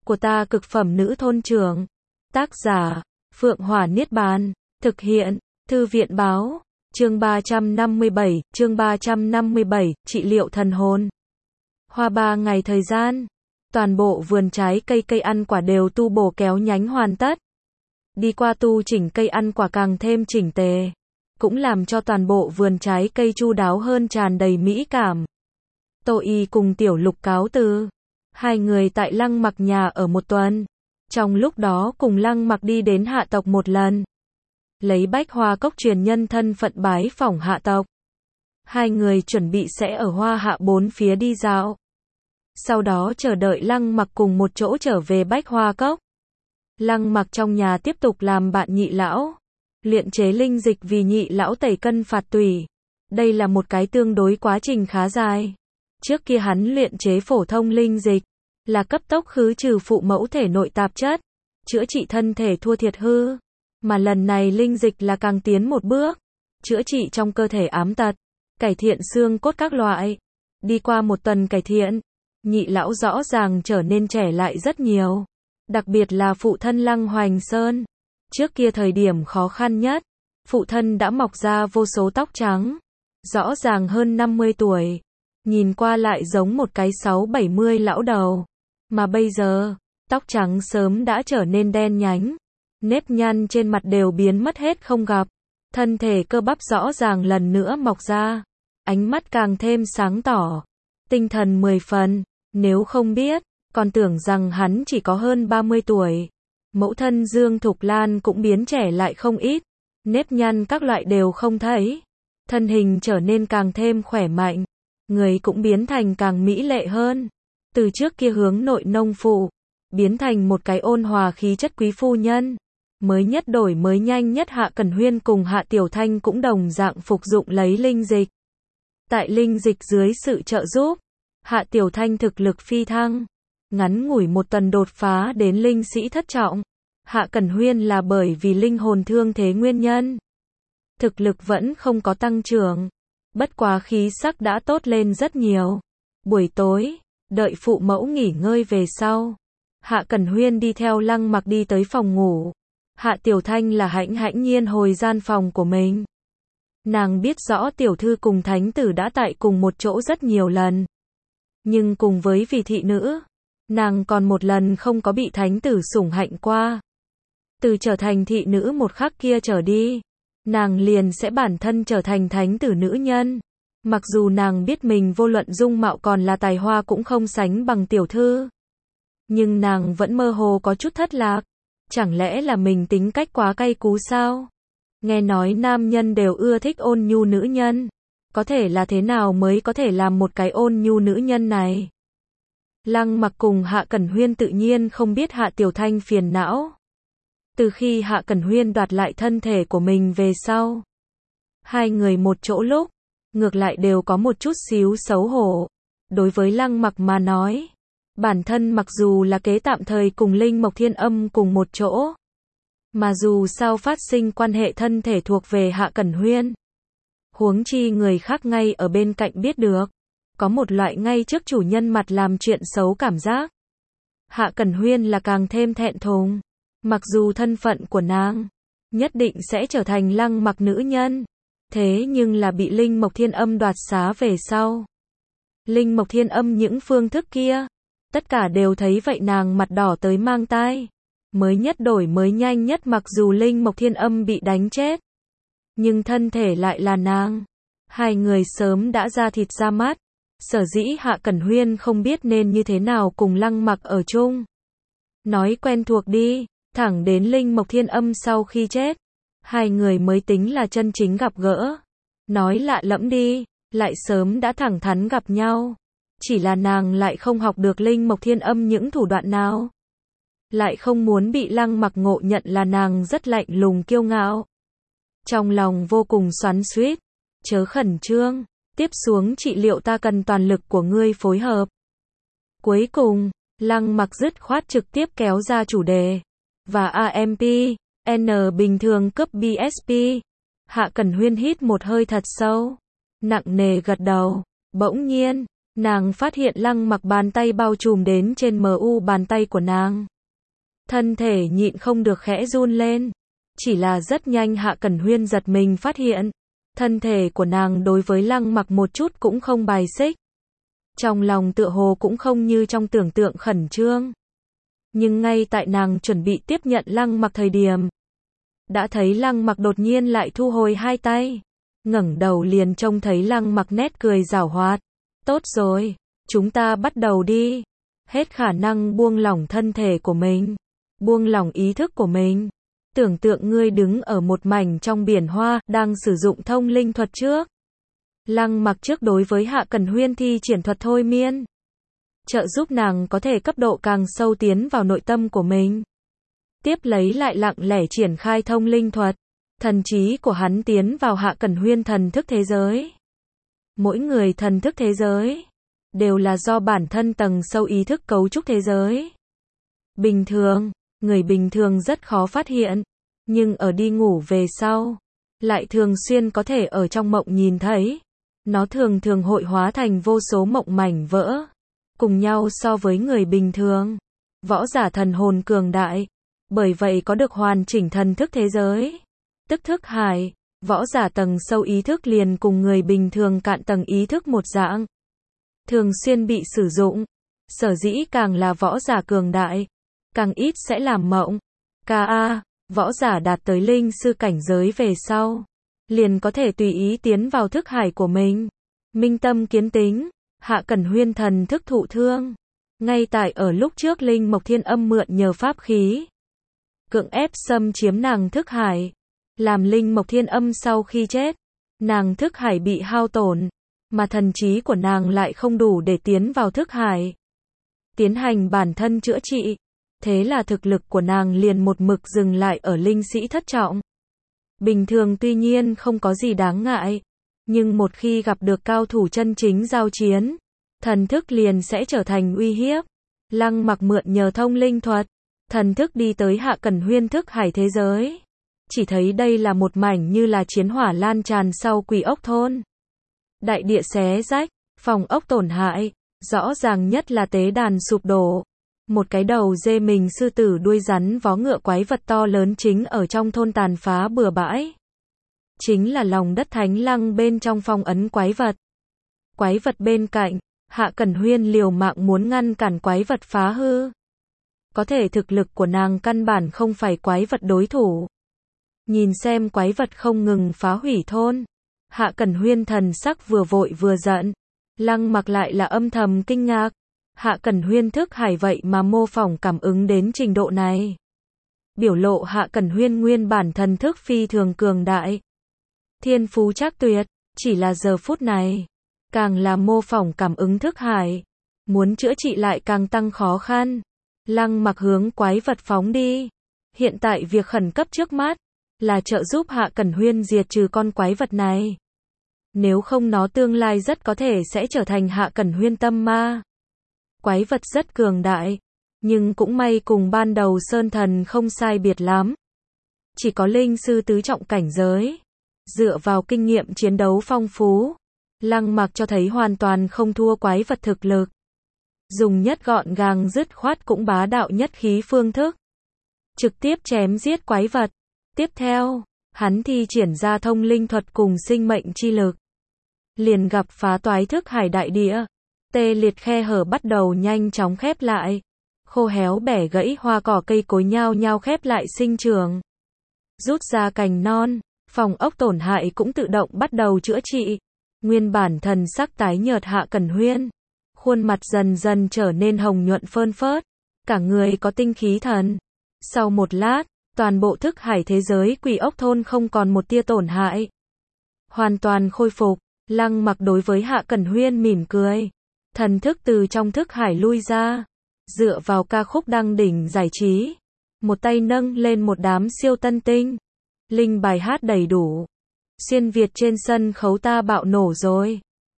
của ta cực phẩm nữ thôn trưởng. Tác giả, Phượng Hỏa Niết Bàn. Thực hiện, Thư viện Báo. Chương 357, trị liệu thần hồn. Hoa 3 ngày thời gian. Toàn bộ vườn trái cây ăn quả đều tu bổ kéo nhánh hoàn tất. Đi qua tu chỉnh cây ăn quả càng thêm chỉnh tề. Cũng làm cho toàn bộ vườn trái cây chu đáo hơn, tràn đầy mỹ cảm. Tô Y cùng Tiểu Lục cáo từ. Hai người tại Lăng Mặc nhà ở một tuần. Trong lúc đó cùng Lăng Mặc đi đến hạ tộc một lần. Lấy Bách Hoa Cốc truyền nhân thân phận bái phỏng hạ tộc. Hai người chuẩn bị sẽ ở Hoa Hạ bốn phía đi dạo. Sau đó chờ đợi Lăng Mặc cùng một chỗ trở về Bách Hoa Cốc. Lăng Mặc trong nhà tiếp tục làm bạn Nhị lão. Luyện chế linh dịch vì Nhị lão tẩy cân phạt tủy. Đây là một cái tương đối quá trình khá dài. Trước kia hắn luyện chế phổ thông linh dịch, là cấp tốc khứ trừ phụ mẫu thể nội tạp chất, chữa trị thân thể thua thiệt hư. Mà lần này linh dịch là càng tiến một bước, chữa trị trong cơ thể ám tật, cải thiện xương cốt các loại. Đi qua một tuần cải thiện, Nhị lão rõ ràng trở nên trẻ lại rất nhiều. Đặc biệt là phụ thân Lăng Hoành Sơn. Trước kia thời điểm khó khăn nhất, phụ thân đã mọc ra vô số tóc trắng. Rõ ràng hơn 50 tuổi. Nhìn qua lại giống một cái 60-70 lão đầu. Mà bây giờ, tóc trắng sớm đã trở nên đen nhánh. Nếp nhăn trên mặt đều biến mất hết không gặp. Thân thể cơ bắp rõ ràng lần nữa mọc ra. Ánh mắt càng thêm sáng tỏ. Tinh thần 10 phần. Nếu không biết, còn tưởng rằng hắn chỉ có hơn 30 tuổi. Mẫu thân Dương Thục Lan cũng biến trẻ lại không ít. Nếp nhăn các loại đều không thấy. Thân hình trở nên càng thêm khỏe mạnh. Người cũng biến thành càng mỹ lệ hơn. Từ trước kia hướng nội nông phụ, biến thành một cái ôn hòa khí chất quý phu nhân. Mới nhất đổi mới nhanh nhất Hạ Cẩn Huyên cùng Hạ Tiểu Thanh cũng đồng dạng phục dụng lấy linh dịch. Tại linh dịch dưới sự trợ giúp, Hạ Tiểu Thanh thực lực phi thăng. Ngắn ngủi một tuần đột phá đến linh sĩ thất trọng. Hạ Cẩn Huyên là bởi vì linh hồn thương thế nguyên nhân. Thực lực vẫn không có tăng trưởng. Bất quá khí sắc đã tốt lên rất nhiều. Buổi tối, đợi phụ mẫu nghỉ ngơi về sau. Hạ Cẩn Huyên đi theo Lăng Mặc đi tới phòng ngủ. Hạ Tiểu Thanh là hãnh nhiên hồi gian phòng của mình. Nàng biết rõ tiểu thư cùng thánh tử đã tại cùng một chỗ rất nhiều lần. Nhưng cùng với vị thị nữ, nàng còn một lần không có bị thánh tử sủng hạnh qua. Từ trở thành thị nữ một khắc kia trở đi, nàng liền sẽ bản thân trở thành thánh tử nữ nhân. Mặc dù nàng biết mình vô luận dung mạo còn là tài hoa cũng không sánh bằng tiểu thư. Nhưng nàng vẫn mơ hồ có chút thất lạc. Chẳng lẽ là mình tính cách quá cay cú sao? Nghe nói nam nhân đều ưa thích ôn nhu nữ nhân. Có thể là thế nào mới có thể làm một cái ôn nhu nữ nhân này? Lăng Mặc cùng Hạ Cẩn Huyên tự nhiên không biết Hạ Tiểu Thanh phiền não. Từ khi Hạ Cẩn Huyên đoạt lại thân thể của mình về sau, hai người một chỗ lúc, ngược lại đều có một chút xíu xấu hổ. Đối với Lăng Mặc mà nói, bản thân mặc dù là kế tạm thời cùng Linh Mộc Thiên Âm cùng một chỗ, mà dù sao phát sinh quan hệ thân thể thuộc về Hạ Cẩn Huyên. Huống chi người khác ngay ở bên cạnh biết được, có một loại ngay trước chủ nhân mặt làm chuyện xấu cảm giác. Hạ Cẩn Huyên là càng thêm thẹn thùng. Mặc dù thân phận của nàng nhất định sẽ trở thành Lăng Mặc nữ nhân, thế nhưng là bị Linh Mộc Thiên Âm đoạt xá về sau. Linh Mộc Thiên Âm những phương thức kia, tất cả đều thấy vậy nàng mặt đỏ tới mang tai. Mới nhất đổi mới nhanh nhất mặc dù Linh Mộc Thiên Âm bị đánh chết, nhưng thân thể lại là nàng. Hai người sớm đã ra thịt ra mắt. Sở dĩ Hạ Cẩn Huyên không biết nên như thế nào cùng Lăng Mặc ở chung. Nói quen thuộc đi, thẳng đến Linh Mộc Thiên Âm sau khi chết, hai người mới tính là chân chính gặp gỡ. Nói lạ lẫm đi, lại sớm đã thẳng thắn gặp nhau. Chỉ là nàng lại không học được Linh Mộc Thiên Âm những thủ đoạn nào. Lại không muốn bị Lăng Mặc ngộ nhận là nàng rất lạnh lùng kiêu ngạo. Trong lòng vô cùng xoắn xuýt, chớ khẩn trương, tiếp xuống trị liệu ta cần toàn lực của ngươi phối hợp. Cuối cùng, Lăng Mặc dứt khoát trực tiếp kéo ra chủ đề. Và AMP, N bình thường cấp BSP. Hạ Cẩn Huyên hít một hơi thật sâu, nặng nề gật đầu. Bỗng nhiên, Nàng phát hiện Lăng Mặc bàn tay bao trùm đến trên mu bàn tay của nàng. Thân thể nhịn không được khẽ run lên. Chỉ là rất nhanh Hạ Cẩn Huyên giật mình phát hiện, thân thể của nàng đối với Lăng Mặc một chút cũng không bài xích. Trong lòng tựa hồ cũng không như trong tưởng tượng khẩn trương. Nhưng ngay tại nàng chuẩn bị tiếp nhận Lăng Mặc thời điểm, đã thấy Lăng Mặc đột nhiên lại thu hồi hai tay. Ngẩng đầu liền trông thấy Lăng Mặc nét cười giảo hoạt. Tốt rồi, chúng ta bắt đầu đi. Hết khả năng buông lỏng thân thể của mình, buông lỏng ý thức của mình. Tưởng tượng ngươi đứng ở một mảnh trong biển hoa, đang sử dụng thông linh thuật trước. Lăng Mặc trước đối với Hạ Cẩn Huyên thi triển thuật thôi miên, trợ giúp nàng có thể cấp độ càng sâu tiến vào nội tâm của mình. Tiếp lấy lại lặng lẽ triển khai thông linh thuật, thần trí của hắn tiến vào Hạ Cẩn Huyên thần thức thế giới. Mỗi người thần thức thế giới đều là do bản thân tầng sâu ý thức cấu trúc thế giới. Bình thường, người bình thường rất khó phát hiện, nhưng ở đi ngủ về sau, lại thường xuyên có thể ở trong mộng nhìn thấy. Nó thường thường hội hóa thành vô số mộng mảnh vỡ, cùng nhau so với người bình thường. Võ giả thần hồn cường đại, bởi vậy có được hoàn chỉnh thần thức thế giới. Tức thức hải, võ giả tầng sâu ý thức liền cùng người bình thường cạn tầng ý thức một dạng. Thường xuyên bị sử dụng, sở dĩ càng là võ giả cường đại, càng ít sẽ làm mộng. K.A. Võ giả đạt tới linh sư cảnh giới về sau, liền có thể tùy ý tiến vào thức hải của mình. Minh tâm kiến tính, Hạ Cẩn Huyên thần thức thụ thương. Ngay tại ở lúc trước Linh Mộc Thiên Âm mượn nhờ pháp khí, cưỡng ép xâm chiếm nàng thức hải. Làm Linh Mộc Thiên Âm sau khi chết, nàng thức hải bị hao tổn, mà thần trí của nàng lại không đủ để tiến vào thức hải, tiến hành bản thân chữa trị. Thế là thực lực của nàng liền một mực dừng lại ở linh sĩ thất trọng. Bình thường tuy nhiên không có gì đáng ngại, nhưng một khi gặp được cao thủ chân chính giao chiến, thần thức liền sẽ trở thành uy hiếp. Lăng Mặc mượn nhờ thông linh thuật, thần thức đi tới Hạ Cẩn Huyên thức hải thế giới. Chỉ thấy đây là một mảnh như là chiến hỏa lan tràn sau Quỷ Ốc thôn. Đại địa xé rách, phòng ốc tổn hại, rõ ràng nhất là tế đàn sụp đổ. Một cái đầu dê mình sư tử đuôi rắn vó ngựa quái vật to lớn chính ở trong thôn tàn phá bừa bãi. Chính là lòng đất thánh lăng bên trong phong ấn quái vật. Quái vật bên cạnh, Hạ Cẩn Huyên liều mạng muốn ngăn cản quái vật phá hư. Có thể thực lực của nàng căn bản không phải quái vật đối thủ. Nhìn xem quái vật không ngừng phá hủy thôn, Hạ Cẩn Huyên thần sắc vừa vội vừa giận. Lăng Mặc lại là âm thầm kinh ngạc. Hạ Cẩn Huyên thức hải vậy mà mô phỏng cảm ứng đến trình độ này. Biểu lộ Hạ Cẩn Huyên nguyên bản thần thức phi thường cường đại. Thiên phú chắc tuyệt, chỉ là giờ phút này, càng là mô phỏng cảm ứng thức hải. Muốn chữa trị lại càng tăng khó khăn. Lăng Mặc hướng quái vật phóng đi. Hiện tại việc khẩn cấp trước mắt là trợ giúp Hạ Cẩn Huyên diệt trừ con quái vật này. Nếu không nó tương lai rất có thể sẽ trở thành Hạ Cẩn Huyên tâm ma. Quái vật rất cường đại, nhưng cũng may cùng ban đầu Sơn Thần không sai biệt lắm. Chỉ có linh sư tứ trọng cảnh giới. Dựa vào kinh nghiệm chiến đấu phong phú, Lăng Mặc cho thấy hoàn toàn không thua quái vật thực lực. Dùng nhất gọn gàng dứt khoát cũng bá đạo nhất khí phương thức, trực tiếp chém giết quái vật. Tiếp theo, hắn thi triển ra thông linh thuật cùng sinh mệnh chi lực. Liền gặp phá toái thức hải đại địa. Tê liệt khe hở bắt đầu nhanh chóng khép lại. Khô héo bẻ gãy hoa cỏ cây cối nhao nhao khép lại sinh trưởng. Rút ra cành non, phòng ốc tổn hại cũng tự động bắt đầu chữa trị. Nguyên bản thần sắc tái nhợt Hạ Cẩn Huyên, khuôn mặt dần dần trở nên hồng nhuận phơn phớt, cả người có tinh khí thần. Sau một lát, toàn bộ thức hải thế giới Quỷ Ốc thôn không còn một tia tổn hại, hoàn toàn khôi phục. Lăng Mặc đối với Hạ Cẩn Huyên mỉm cười, thần thức từ trong thức hải lui ra, dựa vào ca khúc đăng đỉnh giải trí, một tay nâng lên một đám siêu tân tinh, linh bài hát đầy đủ. Xuyên Việt trên sân khấu ta bạo nổ rồi.